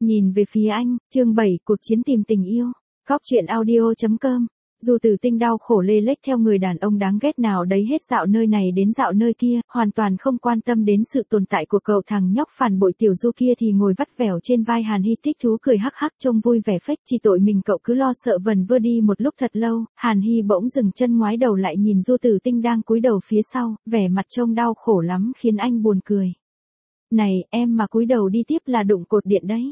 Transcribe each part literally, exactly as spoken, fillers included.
nhìn về phía anh, chương bảy, cuộc chiến tìm tình yêu. Góc truyện audio chấm com. Du Tử Tinh đau khổ lê lết theo người đàn ông đáng ghét nào đấy hết dạo nơi này đến dạo nơi kia, hoàn toàn không quan tâm đến sự tồn tại của cậu thằng nhóc phản bội Tiểu Du kia thì ngồi vắt vẻo trên vai Hàn Hi thích thú cười hắc hắc trông vui vẻ phết, chỉ tội mình cậu cứ lo sợ vần vơ đi một lúc thật lâu. Hàn Hi bỗng dừng chân ngoái đầu lại nhìn Du Tử Tinh đang cúi đầu phía sau, vẻ mặt trông đau khổ lắm khiến anh buồn cười. Này, em mà cúi đầu đi tiếp là đụng cột điện đấy.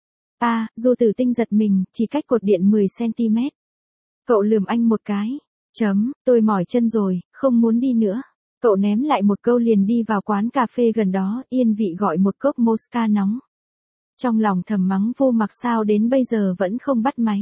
À, Du Tử Tinh giật mình, chỉ cách cột điện mười xăng-ti-mét. Cậu lườm anh một cái. Chấm, tôi mỏi chân rồi, không muốn đi nữa. Cậu ném lại một câu liền đi vào quán cà phê gần đó, yên vị gọi một cốc Mosca nóng. Trong lòng thầm mắng Vô Mặc sao đến bây giờ vẫn không bắt máy.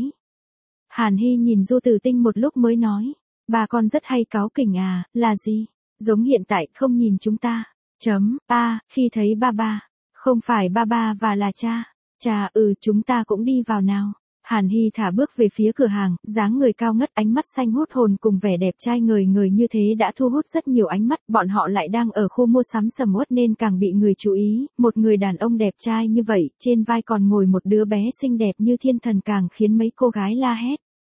Hàn Hi nhìn Du Tử Tinh một lúc mới nói. Bà con rất hay cáu kỉnh à, là gì? Giống hiện tại không nhìn chúng ta. Chấm, a, khi thấy ba ba. Không phải ba ba và là cha. Cha, ừ, chúng ta cũng đi vào nào. Hàn Hi thả bước về phía cửa hàng, dáng người cao ngất, ánh mắt xanh hút hồn cùng vẻ đẹp trai ngời ngời như thế đã thu hút rất nhiều ánh mắt. Bọn họ lại đang ở khu mua sắm sầm uất nên càng bị người chú ý. Một người đàn ông đẹp trai như vậy, trên vai còn ngồi một đứa bé xinh đẹp như thiên thần càng khiến mấy cô gái la hét.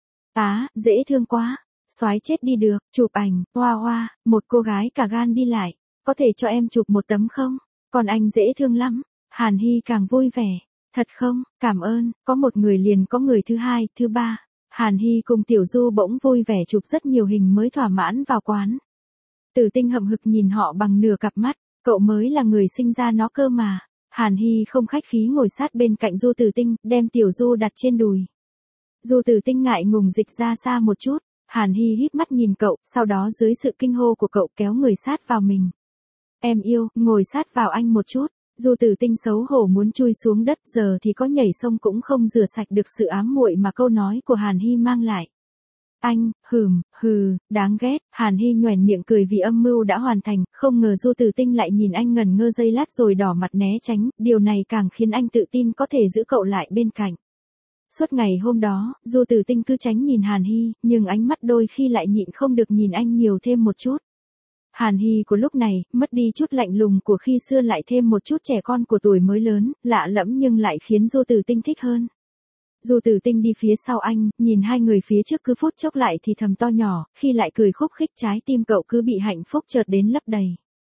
Á, dễ thương quá. Soái chết đi được, chụp ảnh, hoa hoa, một cô gái cả gan đi lại. Có thể cho em chụp một tấm không? Còn anh dễ thương lắm. Hàn Hi càng vui vẻ. Thật không, cảm ơn, có một người liền có người thứ hai, thứ ba. Hàn Hi cùng Tiểu Du bỗng vui vẻ chụp rất nhiều hình mới thỏa mãn vào quán. Tử Tinh hậm hực nhìn họ bằng nửa cặp mắt, cậu mới là người sinh ra nó cơ mà. Hàn Hi không khách khí ngồi sát bên cạnh Du Tử Tinh, đem Tiểu Du đặt trên đùi. Du Tử Tinh ngại ngùng dịch ra xa một chút, Hàn Hi híp mắt nhìn cậu, sau đó dưới sự kinh hô của cậu kéo người sát vào mình. Em yêu, ngồi sát vào anh một chút. Du Tử Tinh xấu hổ muốn chui xuống đất, giờ thì có nhảy sông cũng không rửa sạch được sự ám muội mà câu nói của Hàn Hi mang lại. Anh, hừm, hừ, đáng ghét. Hàn Hi nhoẻn miệng cười vì âm mưu đã hoàn thành, không ngờ Du Tử Tinh lại nhìn anh ngẩn ngơ giây lát rồi đỏ mặt né tránh, điều này càng khiến anh tự tin có thể giữ cậu lại bên cạnh. Suốt ngày hôm đó, Du Tử Tinh cứ tránh nhìn Hàn Hi, nhưng ánh mắt đôi khi lại nhịn không được nhìn anh nhiều thêm một chút. Hàn Hi của lúc này, mất đi chút lạnh lùng của khi xưa lại thêm một chút trẻ con của tuổi mới lớn, lạ lẫm nhưng lại khiến Du Tử Tinh thích hơn. Du Tử Tinh đi phía sau anh, nhìn hai người phía trước cứ phút chốc lại thì thầm to nhỏ, khi lại cười khúc khích trái tim cậu cứ bị hạnh phúc chợt đến lấp đầy.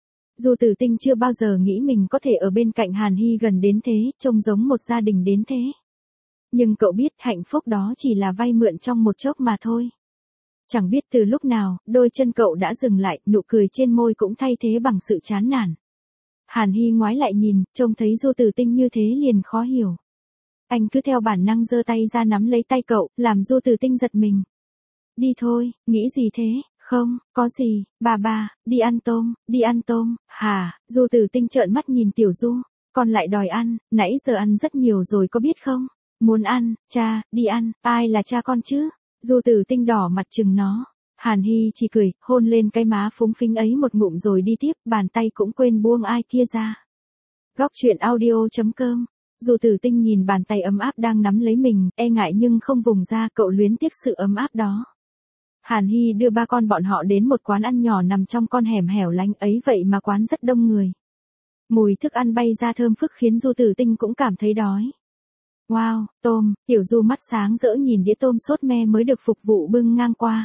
Du Tử Tinh chưa bao giờ nghĩ mình có thể ở bên cạnh Hàn Hi gần đến thế, trông giống một gia đình đến thế. Nhưng cậu biết hạnh phúc đó chỉ là vay mượn trong một chốc mà thôi. Chẳng biết từ lúc nào, đôi chân cậu đã dừng lại, nụ cười trên môi cũng thay thế bằng sự chán nản. Hàn Hi ngoái lại nhìn, trông thấy Du Tử Tinh như thế liền khó hiểu. Anh cứ theo bản năng giơ tay ra nắm lấy tay cậu, làm Du Tử Tinh giật mình. Đi thôi, nghĩ gì thế? Không, có gì, bà bà, đi ăn tôm, đi ăn tôm, hả? Du Tử Tinh trợn mắt nhìn Tiểu Du, con lại đòi ăn, nãy giờ ăn rất nhiều rồi có biết không? Muốn ăn, cha, đi ăn, ai là cha con chứ? Du Tử Tinh đỏ mặt chừng nó. Hàn Hi chỉ cười, hôn lên cái má phúng phính ấy một ngụm rồi đi tiếp, bàn tay cũng quên buông ai kia ra. Góc truyện audio chấm com. Du Tử Tinh nhìn bàn tay ấm áp đang nắm lấy mình, e ngại nhưng không vùng ra, cậu luyến tiếc sự ấm áp đó. Hàn Hi đưa ba con bọn họ đến một quán ăn nhỏ nằm trong con hẻm hẻo lánh ấy, vậy mà quán rất đông người. Mùi thức ăn bay ra thơm phức khiến Du Tử Tinh cũng cảm thấy đói. Wow, tôm, Tiểu Du mắt sáng rỡ nhìn đĩa tôm sốt me mới được phục vụ bưng ngang qua.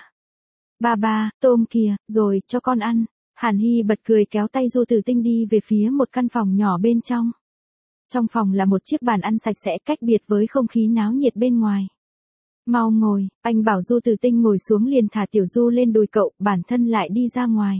Ba ba, tôm kìa, rồi, cho con ăn. Hàn Hi bật cười kéo tay Du Tử Tinh đi về phía một căn phòng nhỏ bên trong. Trong phòng là một chiếc bàn ăn sạch sẽ cách biệt với không khí náo nhiệt bên ngoài. Mau ngồi, anh bảo Du Tử Tinh ngồi xuống liền thả Tiểu Du lên đùi cậu, bản thân lại đi ra ngoài.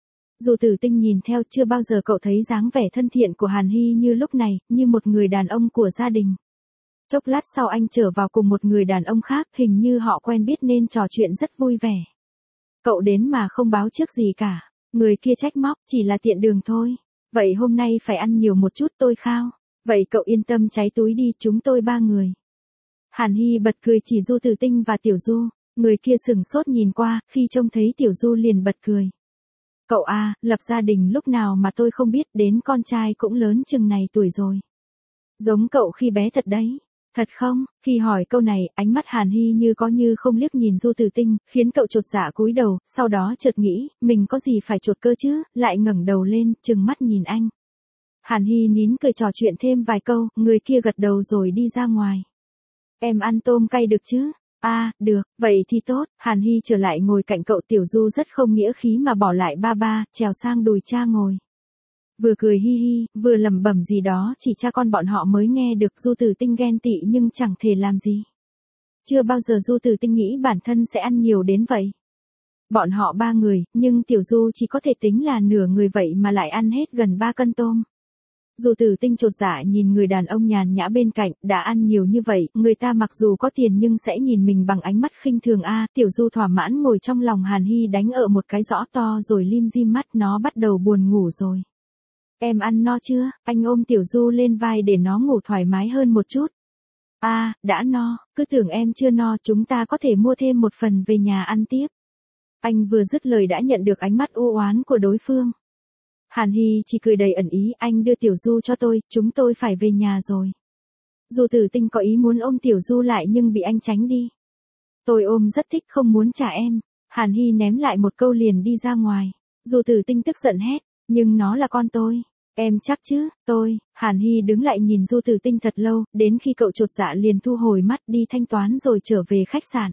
Du Tử Tinh nhìn theo, chưa bao giờ cậu thấy dáng vẻ thân thiện của Hàn Hi như lúc này, như một người đàn ông của gia đình. Chốc lát sau anh trở vào cùng một người đàn ông khác, hình như họ quen biết nên trò chuyện rất vui vẻ. Cậu đến mà không báo trước gì cả. Người kia trách móc, chỉ là tiện đường thôi. Vậy hôm nay phải ăn nhiều một chút tôi khao. Vậy cậu yên tâm cháy túi đi, chúng tôi ba người. Hàn Hi bật cười chỉ Du Tử Tinh và Tiểu Du. Người kia sửng sốt nhìn qua, khi trông thấy Tiểu Du liền bật cười. Cậu à, lập gia đình lúc nào mà tôi không biết, đến con trai cũng lớn chừng này tuổi rồi. Giống cậu khi bé thật đấy. Thật không? Khi hỏi câu này, ánh mắt Hàn Hi như có như không liếc nhìn Du Tử Tinh, khiến cậu chột dạ cúi đầu, sau đó chợt nghĩ, mình có gì phải chột cơ chứ, lại ngẩng đầu lên, trừng mắt nhìn anh. Hàn Hy nín cười trò chuyện thêm vài câu, người kia gật đầu rồi đi ra ngoài. Em ăn tôm cay được chứ? À, được, vậy thì tốt. Hàn Hy trở lại ngồi cạnh cậu. Tiểu Du rất không nghĩa khí mà bỏ lại ba ba, trèo sang đùi cha ngồi. Vừa cười hi hi, vừa lẩm bẩm gì đó chỉ cha con bọn họ mới nghe được. Du Tử Tinh ghen tị nhưng chẳng thể làm gì. Chưa bao giờ Du Tử Tinh nghĩ bản thân sẽ ăn nhiều đến vậy. Bọn họ ba người, nhưng Tiểu Du chỉ có thể tính là nửa người vậy mà lại ăn hết gần ba cân tôm. Du Tử Tinh chột dạ nhìn người đàn ông nhàn nhã bên cạnh, đã ăn nhiều như vậy, người ta mặc dù có tiền nhưng sẽ nhìn mình bằng ánh mắt khinh thường a. Tiểu Du thỏa mãn ngồi trong lòng Hàn Hy đánh ở một cái rõ to rồi lim dim mắt, nó bắt đầu buồn ngủ rồi. Em ăn no chưa? Anh ôm Tiểu Du lên vai để nó ngủ thoải mái hơn một chút. À, đã no, cứ tưởng em chưa no, chúng ta có thể mua thêm một phần về nhà ăn tiếp. Anh vừa dứt lời đã nhận được ánh mắt u oán của đối phương. Hàn Hy chỉ cười đầy ẩn ý, anh đưa Tiểu Du cho tôi, chúng tôi phải về nhà rồi. Du Tử Tinh có ý muốn ôm Tiểu Du lại nhưng bị anh tránh đi. Tôi ôm rất thích, không muốn trả em. Hàn Hy ném lại một câu liền đi ra ngoài. Du Tử Tinh tức giận hét, nhưng nó là con tôi. Em chắc chứ? Tôi. Hàn Hy đứng lại nhìn Du Tử Tinh thật lâu, đến khi cậu chột dạ liền thu hồi mắt đi thanh toán rồi trở về khách sạn.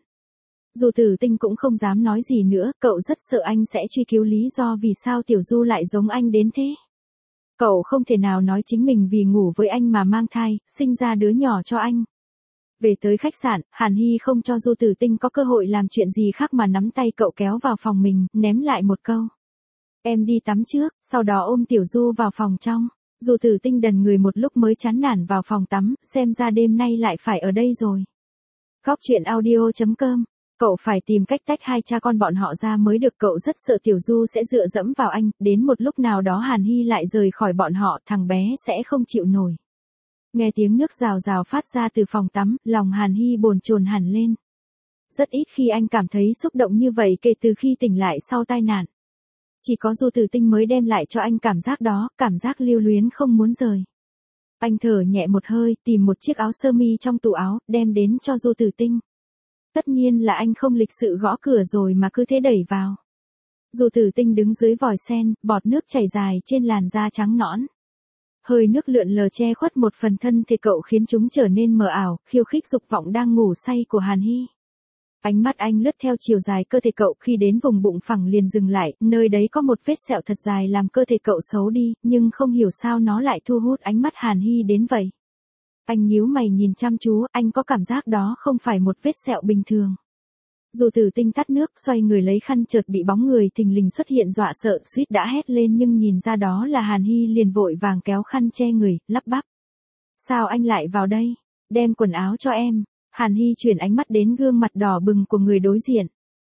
Du Tử Tinh cũng không dám nói gì nữa, cậu rất sợ anh sẽ truy cứu lý do vì sao Tiểu Du lại giống anh đến thế. Cậu không thể nào nói chính mình vì ngủ với anh mà mang thai, sinh ra đứa nhỏ cho anh. Về tới khách sạn, Hàn Hy không cho Du Tử Tinh có cơ hội làm chuyện gì khác mà nắm tay cậu kéo vào phòng mình, ném lại một câu. Em đi tắm trước, sau đó ôm Tiểu Du vào phòng trong. Du Tử Tinh đần người một lúc mới chán nản vào phòng tắm, xem ra đêm nay lại phải ở đây rồi. Góc truyện audio chấm com. Cậu phải tìm cách tách hai cha con bọn họ ra mới được. Cậu rất sợ Tiểu Du sẽ dựa dẫm vào anh, đến một lúc nào đó Hàn Hy lại rời khỏi bọn họ, thằng bé sẽ không chịu nổi. Nghe tiếng nước rào rào phát ra từ phòng tắm, lòng Hàn Hy bồn chồn hẳn lên. Rất ít khi anh cảm thấy xúc động như vậy kể từ khi tỉnh lại sau tai nạn. Chỉ có Du Tử Tinh mới đem lại cho anh cảm giác đó, cảm giác lưu luyến không muốn rời. Anh thở nhẹ một hơi, tìm một chiếc áo sơ mi trong tủ áo, đem đến cho Du Tử Tinh. Tất nhiên là anh không lịch sự gõ cửa rồi mà cứ thế đẩy vào. Du Tử Tinh đứng dưới vòi sen, bọt nước chảy dài trên làn da trắng nõn. Hơi nước lượn lờ che khuất một phần thân thể cậu khiến chúng trở nên mờ ảo, khiêu khích dục vọng đang ngủ say của Hàn Hy. Ánh mắt anh lướt theo chiều dài cơ thể cậu, khi đến vùng bụng phẳng liền dừng lại, nơi đấy có một vết sẹo thật dài làm cơ thể cậu xấu đi, nhưng không hiểu sao nó lại thu hút ánh mắt Hàn Hy đến vậy. Anh nhíu mày nhìn chăm chú, anh có cảm giác đó không phải một vết sẹo bình thường. Du Tử Tinh tắt nước, xoay người lấy khăn, chợt bị bóng người thình lình xuất hiện dọa sợ, suýt đã hét lên, nhưng nhìn ra đó là Hàn Hy liền vội vàng kéo khăn che người, lắp bắp. Sao anh lại vào đây? Đem quần áo cho em. Hàn Hy chuyển ánh mắt đến gương mặt đỏ bừng của người đối diện.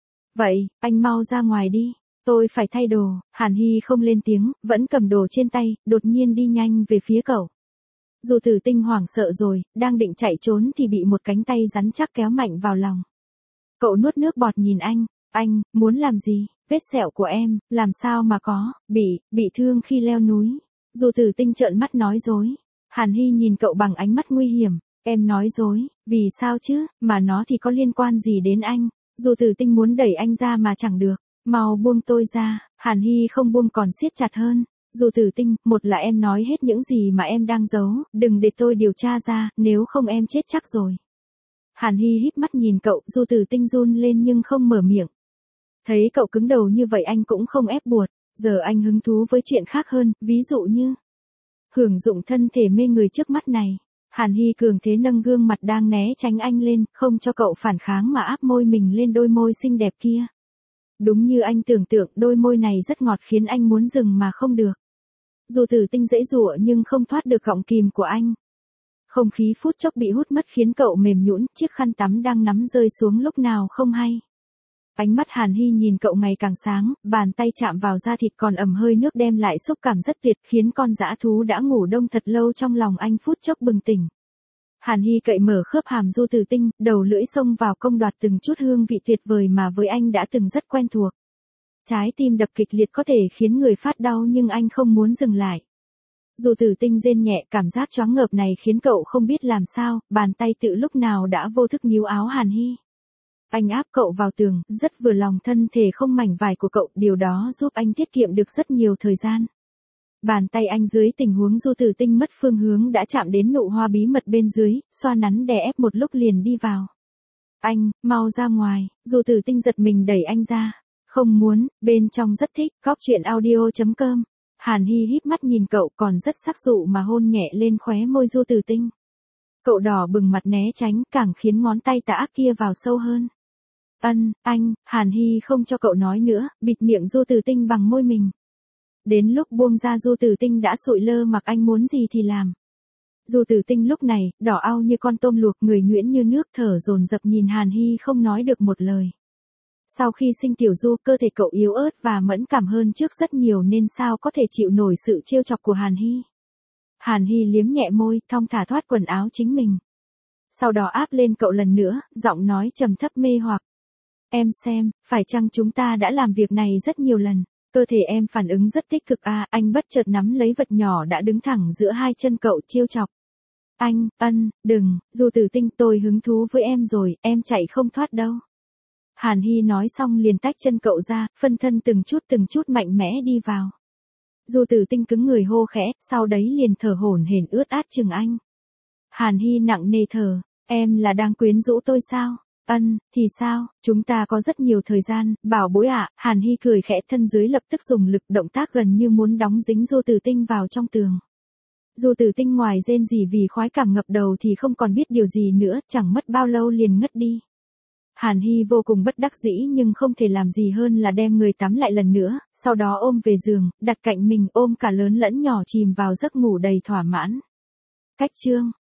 Vậy, anh mau ra ngoài đi. Tôi phải thay đồ. Hàn Hy không lên tiếng, vẫn cầm đồ trên tay, đột nhiên đi nhanh về phía cậu. Du Tử Tinh hoảng sợ rồi, đang định chạy trốn thì bị một cánh tay rắn chắc kéo mạnh vào lòng. Cậu nuốt nước bọt nhìn anh, anh, muốn làm gì? Vết sẹo của em, làm sao mà có, bị, bị thương khi leo núi. Du Tử Tinh trợn mắt nói dối. Hàn Hy nhìn cậu bằng ánh mắt nguy hiểm, em nói dối, vì sao chứ, mà nó thì có liên quan gì đến anh? Du Tử Tinh muốn đẩy anh ra mà chẳng được, mau buông tôi ra. Hàn Hy không buông còn siết chặt hơn. Du Tử Tinh, một là em nói hết những gì mà em đang giấu, đừng để tôi điều tra ra, nếu không em chết chắc rồi. Hàn Hy híp mắt nhìn cậu, Du Tử Tinh run lên nhưng không mở miệng. Thấy cậu cứng đầu như vậy anh cũng không ép buộc, giờ anh hứng thú với chuyện khác hơn, ví dụ như hưởng dụng thân thể mê người trước mắt này. Hàn Hy cường thế nâng gương mặt đang né tránh anh lên, không cho cậu phản kháng mà áp môi mình lên đôi môi xinh đẹp kia. Đúng như anh tưởng tượng, đôi môi này rất ngọt khiến anh muốn dừng mà không được. Du Tử Tinh dãy giụa nhưng không thoát được gọng kìm của anh. Không khí phút chốc bị hút mất khiến cậu mềm nhũn, chiếc khăn tắm đang nắm rơi xuống lúc nào không hay. Ánh mắt Hàn Hy nhìn cậu ngày càng sáng, bàn tay chạm vào da thịt còn ẩm hơi nước đem lại xúc cảm rất tuyệt, khiến con dã thú đã ngủ đông thật lâu trong lòng anh phút chốc bừng tỉnh. Hàn Hy cậy mở khớp hàm Du Tử Tinh, đầu lưỡi xông vào công đoạt từng chút hương vị tuyệt vời mà với anh đã từng rất quen thuộc. Trái tim đập kịch liệt có thể khiến người phát đau nhưng anh không muốn dừng lại. Du Tử Tinh rên nhẹ, cảm giác choáng ngợp này khiến cậu không biết làm sao, bàn tay tự lúc nào đã vô thức níu áo Hàn Hy. Anh áp cậu vào tường, rất vừa lòng thân thể không mảnh vải của cậu, điều đó giúp anh tiết kiệm được rất nhiều thời gian. Bàn tay anh dưới tình huống Du Tử Tinh mất phương hướng đã chạm đến nụ hoa bí mật bên dưới, xoa nắn đè ép một lúc liền đi vào. Anh, mau ra ngoài, Du Tử Tinh giật mình đẩy anh ra. Không muốn, bên trong rất thích, cóc truyện audio chấm com. Hàn Hy híp mắt nhìn cậu còn rất sắc dụ mà hôn nhẹ lên khóe môi Du Tử Tinh. Cậu đỏ bừng mặt né tránh, càng khiến ngón tay tà ác kia vào sâu hơn. Ân, anh, Hàn Hy không cho cậu nói nữa, bịt miệng Du Tử Tinh bằng môi mình. Đến lúc buông ra Du Tử Tinh đã sụi lơ mặc anh muốn gì thì làm. Du Tử Tinh lúc này, đỏ au như con tôm luộc, người nhuyễn như nước, thở dồn dập nhìn Hàn Hy không nói được một lời. Sau khi sinh tiểu Du, cơ thể cậu yếu ớt và mẫn cảm hơn trước rất nhiều nên sao có thể chịu nổi sự trêu chọc của Hàn Hy. Hàn Hy liếm nhẹ môi, thong thả thoát quần áo chính mình. Sau đó áp lên cậu lần nữa, giọng nói trầm thấp mê hoặc. Em xem, phải chăng chúng ta đã làm việc này rất nhiều lần. Cơ thể em phản ứng rất tích cực à, anh bất chợt nắm lấy vật nhỏ đã đứng thẳng giữa hai chân cậu trêu chọc. Anh, ân, đừng, Du Tử Tinh, tôi hứng thú với em rồi, em chạy không thoát đâu. Hàn Hy nói xong liền tách chân cậu ra, phân thân từng chút từng chút mạnh mẽ đi vào. Du Tử Tinh cứng người hô khẽ, sau đấy liền thở hổn hển ướt át chừng anh. Hàn Hy nặng nề thở, em là đang quyến rũ tôi sao? Ân, thì sao, chúng ta có rất nhiều thời gian, bảo bối ạ, à. Hàn Hy cười khẽ, thân dưới lập tức dùng lực, động tác gần như muốn đóng dính Du Tử Tinh vào trong tường. Du Tử Tinh ngoài rên rỉ vì khoái cảm ngập đầu thì không còn biết điều gì nữa, chẳng mất bao lâu liền ngất đi. Hàn Hy vô cùng bất đắc dĩ nhưng không thể làm gì hơn là đem người tắm lại lần nữa, sau đó ôm về giường, đặt cạnh mình, ôm cả lớn lẫn nhỏ chìm vào giấc ngủ đầy thỏa mãn. Cách chương